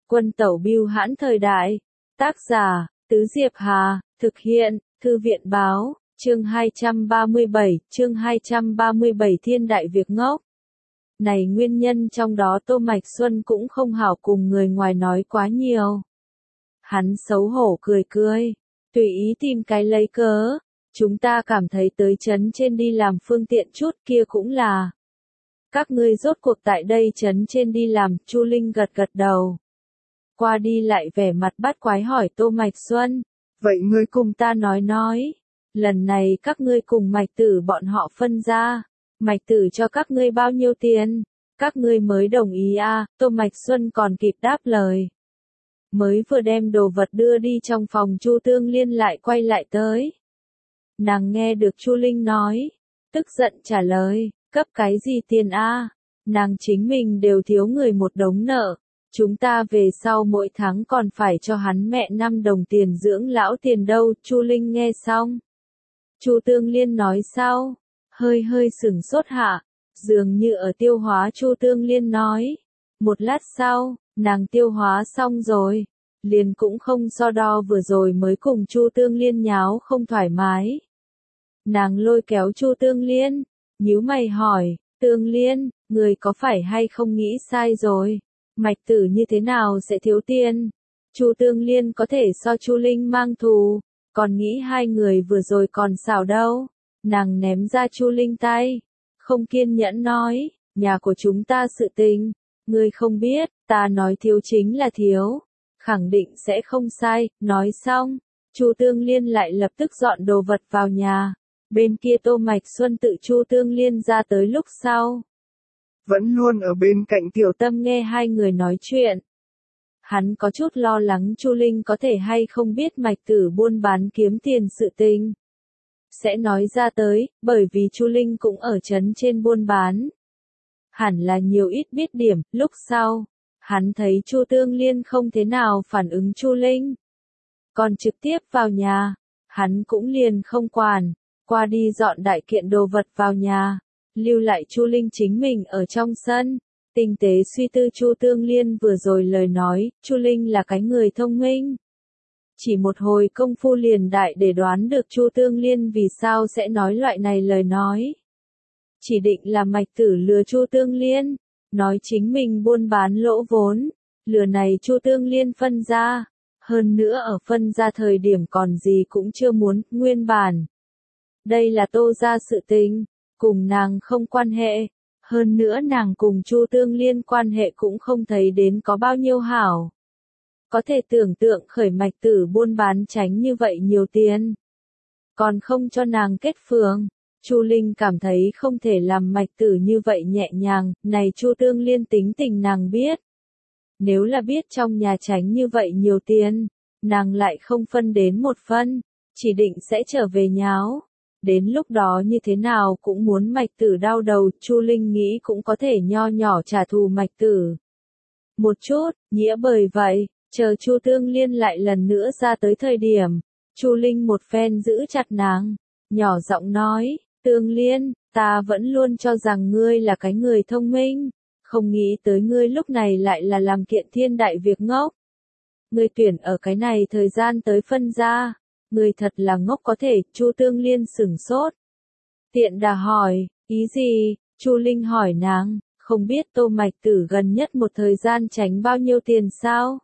Quân tẩu bưu hãn thời đại. Tác giả, Tứ Diệp Hà, thực hiện, Thư viện báo, chương 237 Thiên đại việc ngốc. Này nguyên nhân trong đó Tô Mạch Xuân cũng không hảo cùng người ngoài nói quá nhiều. Hắn xấu hổ cười cười, tùy ý tìm cái lấy cớ, chúng ta cảm thấy tới trấn trên đi làm phương tiện chút kia cũng là. Các ngươi rốt cuộc tại đây trấn trên đi làm, Chu Linh gật gật đầu. Qua đi lại vẻ mặt bắt quái hỏi Tô Mạch Xuân, vậy ngươi cùng ta nói, lần này các ngươi cùng Mạch Tử bọn họ phân ra, Mạch Tử cho các ngươi bao nhiêu tiền, các ngươi mới đồng ý à? Tô Mạch Xuân còn kịp đáp lời. Mới vừa đem đồ vật đưa đi trong phòng, Chu Tương Liên lại quay lại tới. Nàng nghe được Chu Linh nói, tức giận trả lời, cấp cái gì tiền a? Nàng chính mình đều thiếu người một đống nợ, chúng ta về sau mỗi tháng còn phải cho hắn mẹ 5 đồng tiền dưỡng lão tiền đâu. Chu Linh nghe xong, Chu Tương Liên nói sao? Hơi sửng sốt hạ, dường như ở tiêu hóa Chu Tương Liên nói. Một lát sau, nàng tiêu hóa xong rồi, liền cũng không so đo vừa rồi mới cùng Chu Tương Liên nháo không thoải mái. Nàng lôi kéo Chu Tương Liên, nhíu mày hỏi, Tương Liên, người có phải hay không nghĩ sai rồi? Mạch Tử như thế nào sẽ thiếu tiền? Chu Tương Liên có thể so Chu Linh mang thù, còn nghĩ hai người vừa rồi còn xảo đâu. Nàng ném ra Chu Linh tay, không kiên nhẫn nói, nhà của chúng ta sự tình, ngươi không biết, ta nói thiếu chính là thiếu, khẳng định sẽ không sai. Nói xong, Chu Tương Liên lại lập tức dọn đồ vật vào nhà. Bên kia Tô Mạch Xuân tự Chu Tương Liên ra tới lúc sau, vẫn luôn ở bên cạnh Tiểu Tâm nghe hai người nói chuyện. Hắn có chút lo lắng Chu Linh có thể hay không biết Mạch Tử buôn bán kiếm tiền sự tình. Sẽ nói ra tới, bởi vì Chu Linh cũng ở trấn trên buôn bán. Hẳn là nhiều ít biết điểm. Lúc sau, hắn thấy Chu Tương Liên không thế nào phản ứng Chu Linh, còn trực tiếp vào nhà, hắn cũng liền không quản, qua đi dọn đại kiện đồ vật vào nhà, lưu lại Chu Linh chính mình ở trong sân. Tinh tế suy tư Chu Tương Liên vừa rồi lời nói, Chu Linh là cái người thông minh. Chỉ một hồi công phu liền đại để đoán được Chu Tương Liên vì sao sẽ nói loại này lời nói. Chỉ định là Mạch Tử lừa Chu Tương Liên, nói chính mình buôn bán lỗ vốn, lừa này Chu Tương Liên phân ra, hơn nữa ở phân ra thời điểm còn gì cũng chưa muốn, nguyên bản. Đây là Tô gia sự tình, cùng nàng không quan hệ, hơn nữa nàng cùng Chu Tương Liên quan hệ cũng không thấy đến có bao nhiêu hảo. Có thể tưởng tượng khởi Mạch Tử buôn bán tránh như vậy nhiều tiền, còn không cho nàng kết phường. Chu Linh cảm thấy không thể làm Mạch Tử như vậy nhẹ nhàng, này Chu Tương Liên tính tình nàng biết. Nếu là biết trong nhà tránh như vậy nhiều tiền, nàng lại không phân đến một phân, chỉ định sẽ trở về nháo. Đến lúc đó như thế nào cũng muốn Mạch Tử đau đầu. Chu Linh nghĩ cũng có thể nho nhỏ trả thù Mạch Tử một chút, nghĩa bởi vậy, chờ Chu Tương Liên lại lần nữa ra tới thời điểm, Chu Linh một phen giữ chặt nàng, nhỏ giọng nói, Tương Liên, ta vẫn luôn cho rằng ngươi là cái người thông minh, không nghĩ tới ngươi lúc này lại là làm kiện thiên đại việc ngốc. Ngươi tuyển ở cái này thời gian tới phân ra, ngươi thật là ngốc. Có thể. Chu Tương Liên sửng sốt, tiện đà hỏi, ý gì? Chu Linh hỏi nàng, không biết Tô Mạch Tử gần nhất một thời gian tránh bao nhiêu tiền sao?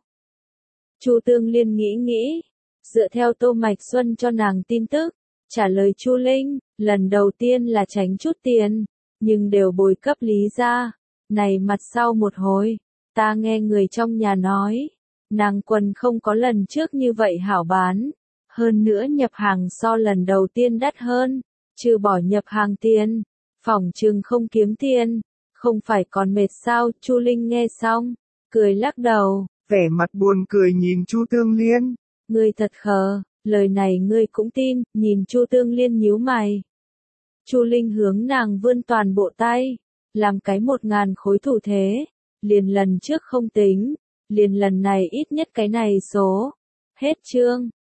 Chu Tương Liên nghĩ, dựa theo Tô Mạch Xuân cho nàng tin tức, trả lời Chu Linh, lần đầu tiên là tránh chút tiền, nhưng đều bồi cấp Lý gia. Này mặt sau một hồi, ta nghe người trong nhà nói, nàng quần không có lần trước như vậy hảo bán, hơn nữa nhập hàng so lần đầu tiên đắt hơn, trừ bỏ nhập hàng tiền, phỏng chừng không kiếm tiền, không phải còn mệt sao? Chu Linh nghe xong, cười lắc đầu, vẻ mặt buồn cười nhìn Chu Tương Liên, ngươi thật khờ, lời này ngươi cũng tin. Nhìn Chu Tương Liên nhíu mày, Chu Linh hướng nàng vươn toàn bộ tay, làm cái 1000 khối thủ thế, liền lần trước không tính, liền lần này ít nhất cái này số. Hết chương.